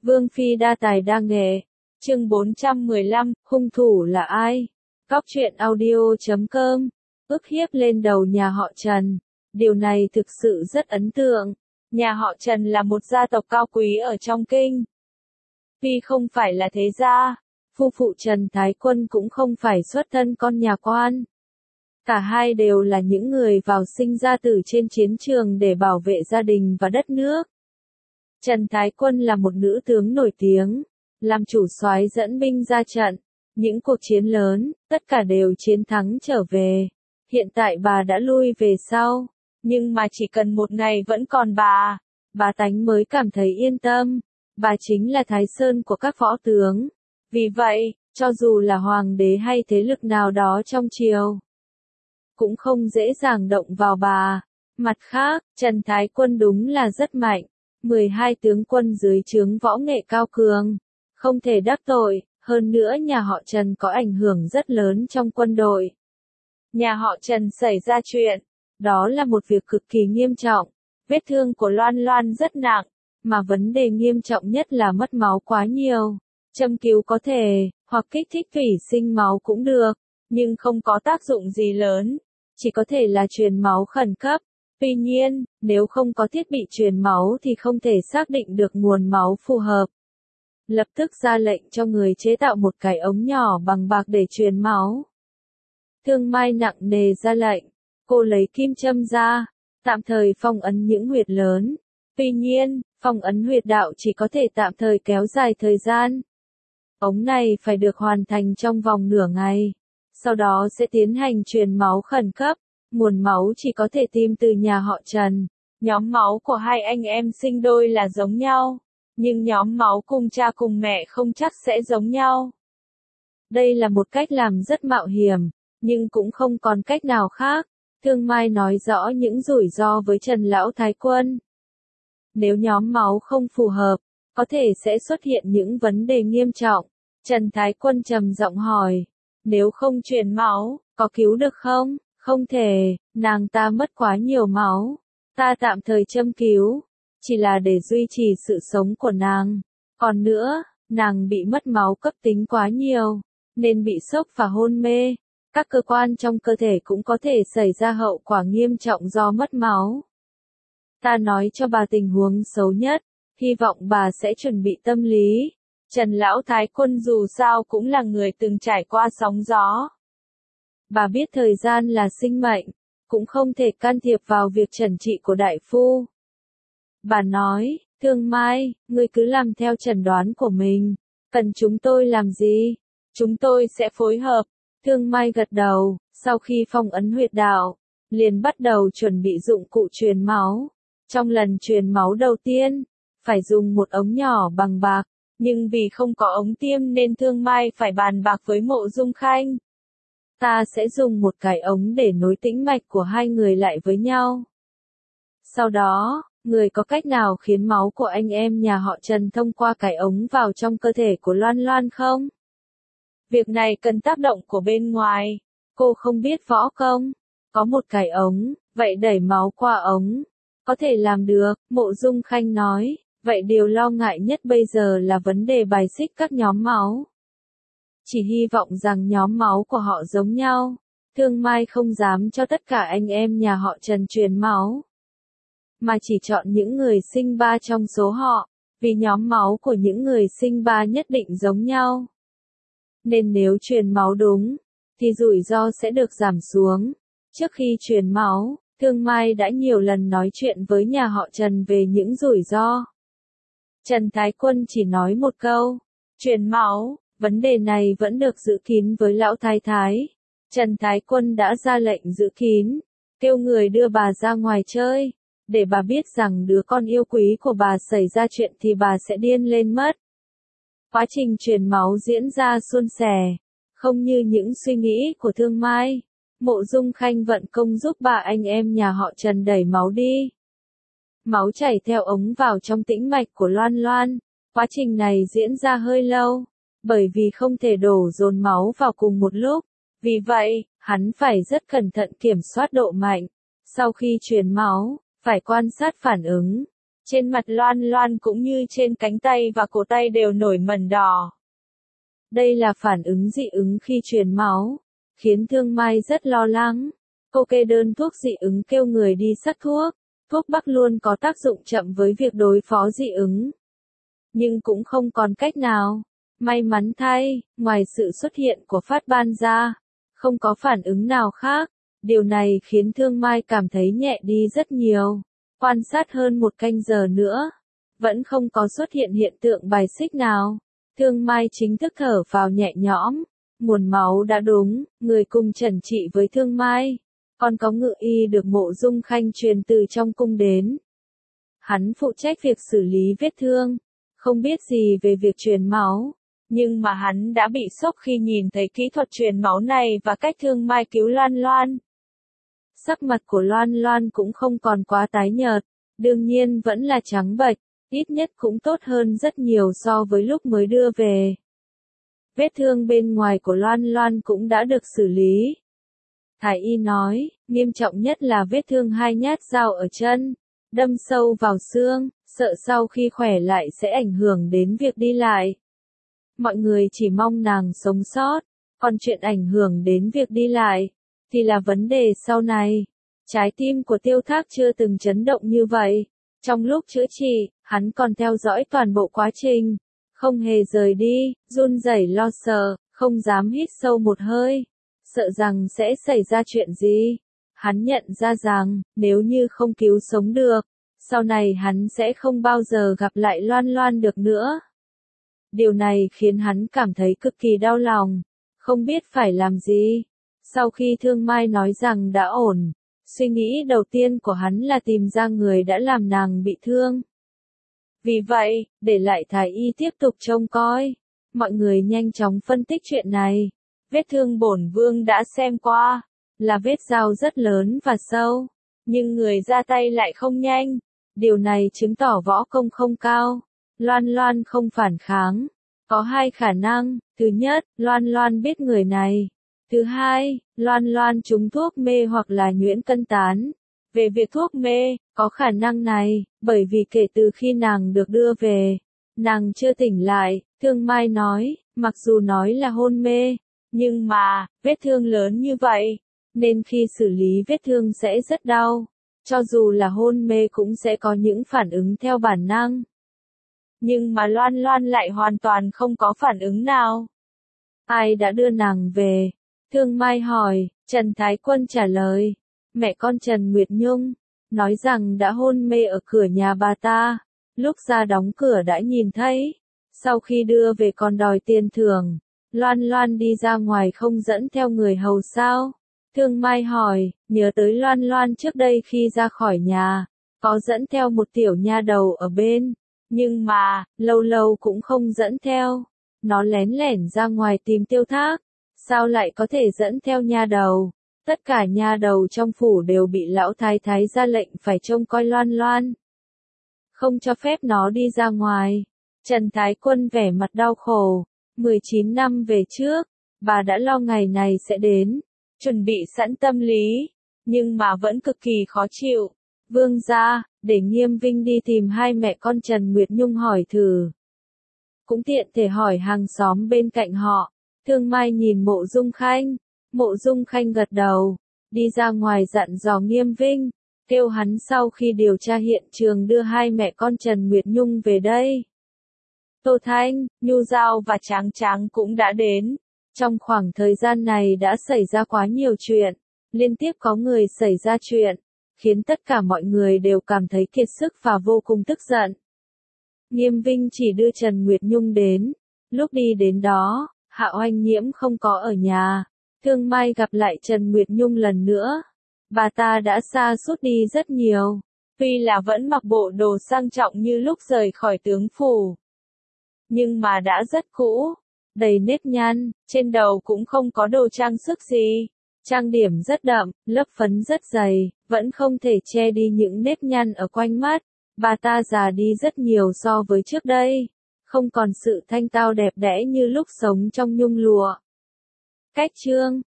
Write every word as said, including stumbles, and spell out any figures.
Vương phi đa tài đa nghệ. Chương bốn trăm mười lăm, hung thủ là ai? Góc truyện audio chấm com. Ức hiếp lên đầu nhà họ Trần. Điều này thực sự rất ấn tượng. Nhà họ Trần là một gia tộc cao quý ở trong kinh. Tuy không phải là thế gia, phu phụ Trần Thái Quân cũng không phải xuất thân con nhà quan. Cả hai đều là những người vào sinh ra tử trên chiến trường để bảo vệ gia đình và đất nước. Trần Thái Quân là một nữ tướng nổi tiếng, làm chủ soái dẫn binh ra trận. Những cuộc chiến lớn, tất cả đều chiến thắng trở về. Hiện tại bà đã lui về sau, nhưng mà chỉ cần một ngày vẫn còn bà, bà tánh mới cảm thấy yên tâm. Bà chính là Thái Sơn của các võ tướng. Vì vậy, cho dù là hoàng đế hay thế lực nào đó trong triều, cũng không dễ dàng động vào bà. Mặt khác, Trần Thái Quân đúng là rất mạnh. mười hai tướng quân dưới trướng võ nghệ cao cường, không thể đắc tội. Hơn nữa nhà họ Trần có ảnh hưởng rất lớn trong quân đội. Nhà họ Trần xảy ra chuyện, đó là một việc cực kỳ nghiêm trọng. Vết thương của Loan Loan rất nặng, mà vấn đề nghiêm trọng nhất là mất máu quá nhiều. Châm cứu có thể, hoặc kích thích thủy sinh máu cũng được, nhưng không có tác dụng gì lớn, chỉ có thể là truyền máu khẩn cấp. Tuy nhiên, nếu không có thiết bị truyền máu thì không thể xác định được nguồn máu phù hợp. Lập tức ra lệnh cho người chế tạo một cái ống nhỏ bằng bạc để truyền máu. Thương Mai nặng nề ra lệnh, cô lấy kim châm ra, tạm thời phong ấn những huyệt lớn. Tuy nhiên, phong ấn huyệt đạo chỉ có thể tạm thời kéo dài thời gian. Ống này phải được hoàn thành trong vòng nửa ngày. Sau đó sẽ tiến hành truyền máu khẩn cấp. Nguồn máu chỉ có thể tìm từ nhà họ Trần. Nhóm máu của hai anh em sinh đôi là giống nhau, nhưng nhóm máu cùng cha cùng mẹ không chắc sẽ giống nhau. Đây là một cách làm rất mạo hiểm, nhưng cũng không còn cách nào khác. Thương Mai nói rõ những rủi ro với Trần Lão Thái Quân. Nếu nhóm máu không phù hợp, có thể sẽ xuất hiện những vấn đề nghiêm trọng. Trần Thái Quân trầm giọng hỏi, nếu không truyền máu, có cứu được không? Không thể, nàng ta mất quá nhiều máu. Ta tạm thời châm cứu, chỉ là để duy trì sự sống của nàng. Còn nữa, nàng bị mất máu cấp tính quá nhiều, nên bị sốc và hôn mê. Các cơ quan trong cơ thể cũng có thể xảy ra hậu quả nghiêm trọng do mất máu. Ta nói cho bà tình huống xấu nhất, hy vọng bà sẽ chuẩn bị tâm lý. Trần Lão Thái Quân dù sao cũng là người từng trải qua sóng gió. Bà biết thời gian là sinh mệnh, cũng không thể can thiệp vào việc chẩn trị của đại phu. Bà nói, Thương Mai, ngươi cứ làm theo chẩn đoán của mình. Cần chúng tôi làm gì? Chúng tôi sẽ phối hợp. Thương Mai gật đầu, sau khi phong ấn huyệt đạo, liền bắt đầu chuẩn bị dụng cụ truyền máu. Trong lần truyền máu đầu tiên, phải dùng một ống nhỏ bằng bạc, nhưng vì không có ống tiêm nên Thương Mai phải bàn bạc với Mộ Dung Khanh. Ta sẽ dùng một cái ống để nối tĩnh mạch của hai người lại với nhau. Sau đó, người có cách nào khiến máu của anh em nhà họ Trần thông qua cái ống vào trong cơ thể của Loan Loan không? Việc này cần tác động của bên ngoài. Cô không biết võ công. Có một cái ống, vậy đẩy máu qua ống. Có thể làm được, Mộ Dung Khanh nói. Vậy điều lo ngại nhất bây giờ là vấn đề bài xích các nhóm máu. Chỉ hy vọng rằng nhóm máu của họ giống nhau. Thương Mai không dám cho tất cả anh em nhà họ Trần truyền máu, mà chỉ chọn những người sinh ba trong số họ, vì nhóm máu của những người sinh ba nhất định giống nhau. Nên nếu truyền máu đúng, thì rủi ro sẽ được giảm xuống. Trước khi truyền máu, Thương Mai đã nhiều lần nói chuyện với nhà họ Trần về những rủi ro. Trần Thái Quân chỉ nói một câu, truyền máu. Vấn đề này vẫn được giữ kín với Lão Thái Thái. Trần Thái Quân đã ra lệnh giữ kín, kêu người đưa bà ra ngoài chơi, để bà biết rằng đứa con yêu quý của bà xảy ra chuyện thì bà sẽ điên lên mất. Quá trình truyền máu diễn ra suôn sẻ, không như những suy nghĩ của Thương Mai. Mộ Dung Khanh vận công giúp bà anh em nhà họ Trần đẩy máu đi. Máu chảy theo ống vào trong tĩnh mạch của Loan Loan. Quá trình này diễn ra hơi lâu, bởi vì không thể đổ dồn máu vào cùng một lúc. Vì vậy, hắn phải rất cẩn thận kiểm soát độ mạnh. Sau khi truyền máu, phải quan sát phản ứng. Trên mặt Loan Loan cũng như trên cánh tay và cổ tay đều nổi mẩn đỏ. Đây là phản ứng dị ứng khi truyền máu, khiến Thương Mai rất lo lắng. Cô kê đơn thuốc dị ứng kêu người đi sắc thuốc. Thuốc bắc luôn có tác dụng chậm với việc đối phó dị ứng. Nhưng cũng không còn cách nào. May mắn thay, ngoài sự xuất hiện của phát ban ra, không có phản ứng nào khác. Điều này khiến Thương Mai cảm thấy nhẹ đi rất nhiều. Quan sát hơn một canh giờ nữa, vẫn không có xuất hiện hiện tượng bài xích nào. Thương Mai chính thức thở vào nhẹ nhõm. Nguồn máu đã đúng, người cùng trần trị với Thương Mai. Còn có ngự y được Mộ Dung Khanh truyền từ trong cung đến. Hắn phụ trách việc xử lý vết thương, không biết gì về việc truyền máu. Nhưng mà hắn đã bị sốc khi nhìn thấy kỹ thuật truyền máu này và cách Thương Mai cứu Loan Loan. Sắc mặt của Loan Loan cũng không còn quá tái nhợt, đương nhiên vẫn là trắng bệch, ít nhất cũng tốt hơn rất nhiều so với lúc mới đưa về. Vết thương bên ngoài của Loan Loan cũng đã được xử lý. Thái y nói, nghiêm trọng nhất là vết thương hai nhát dao ở chân, đâm sâu vào xương, sợ sau khi khỏe lại sẽ ảnh hưởng đến việc đi lại. Mọi người chỉ mong nàng sống sót, còn chuyện ảnh hưởng đến việc đi lại, thì là vấn đề sau này. Trái tim của Tiêu Thác chưa từng chấn động như vậy. Trong lúc chữa trị, hắn còn theo dõi toàn bộ quá trình, không hề rời đi, run rẩy lo sợ, không dám hít sâu một hơi, sợ rằng sẽ xảy ra chuyện gì. Hắn nhận ra rằng, nếu như không cứu sống được, sau này hắn sẽ không bao giờ gặp lại Loan Loan được nữa. Điều này khiến hắn cảm thấy cực kỳ đau lòng, không biết phải làm gì. Sau khi Thương Mai nói rằng đã ổn, suy nghĩ đầu tiên của hắn là tìm ra người đã làm nàng bị thương. Vì vậy, để lại Thái y tiếp tục trông coi. Mọi người nhanh chóng phân tích chuyện này. Vết thương bổn vương đã xem qua, là vết dao rất lớn và sâu, nhưng người ra tay lại không nhanh. Điều này chứng tỏ võ công không cao. Loan Loan không phản kháng. Có hai khả năng. Thứ nhất, Loan Loan biết người này. Thứ hai, Loan Loan trúng thuốc mê hoặc là nhuyễn cân tán. Về việc thuốc mê, có khả năng này, bởi vì kể từ khi nàng được đưa về, nàng chưa tỉnh lại. Thương Mai nói, mặc dù nói là hôn mê, nhưng mà, vết thương lớn như vậy, nên khi xử lý vết thương sẽ rất đau. Cho dù là hôn mê cũng sẽ có những phản ứng theo bản năng. Nhưng mà Loan Loan lại hoàn toàn không có phản ứng nào. Ai đã đưa nàng về? Thương Mai hỏi. Trần Thái Quân trả lời. Mẹ con Trần Nguyệt Nhung, nói rằng đã hôn mê ở cửa nhà bà ta. Lúc ra đóng cửa đã nhìn thấy. Sau khi đưa về còn đòi tiền thưởng. Loan Loan đi ra ngoài không dẫn theo người hầu sao? Thương Mai hỏi, nhớ tới Loan Loan trước đây khi ra khỏi nhà, có dẫn theo một tiểu nha đầu ở bên, nhưng mà, lâu lâu cũng không dẫn theo. Nó lén lẻn ra ngoài tìm Tiêu Thác, sao lại có thể dẫn theo nha đầu? Tất cả nha đầu trong phủ đều bị lão thái thái ra lệnh phải trông coi Loan Loan, không cho phép nó đi ra ngoài. Trần Thái Quân vẻ mặt đau khổ. mười chín năm về trước, bà đã lo ngày này sẽ đến, chuẩn bị sẵn tâm lý, nhưng mà vẫn cực kỳ khó chịu. Vương gia, để Nghiêm Vinh đi tìm hai mẹ con Trần Nguyệt Nhung hỏi thử. Cũng tiện thể hỏi hàng xóm bên cạnh họ. Thương Mai nhìn Mộ Dung Khanh. Mộ Dung Khanh gật đầu, đi ra ngoài dặn dò Nghiêm Vinh, kêu hắn sau khi điều tra hiện trường đưa hai mẹ con Trần Nguyệt Nhung về đây. Tô Thanh, Nhu Giao và Tráng Tráng cũng đã đến. Trong khoảng thời gian này đã xảy ra quá nhiều chuyện, liên tiếp có người xảy ra chuyện, khiến tất cả mọi người đều cảm thấy kiệt sức và vô cùng tức giận. Nghiêm Vinh chỉ đưa Trần Nguyệt Nhung đến. Lúc đi đến đó, Hạ Oanh Nhiễm không có ở nhà. Thương Mai gặp lại Trần Nguyệt Nhung lần nữa. Bà ta đã sa sút đi rất nhiều. Tuy là vẫn mặc bộ đồ sang trọng như lúc rời khỏi tướng phủ, nhưng mà đã rất cũ, đầy nếp nhăn, trên đầu cũng không có đồ trang sức gì. Trang điểm rất đậm, lớp phấn rất dày, vẫn không thể che đi những nếp nhăn ở quanh mắt. Bà ta già đi rất nhiều so với trước đây, không còn sự thanh tao đẹp đẽ như lúc sống trong nhung lụa. Cách chương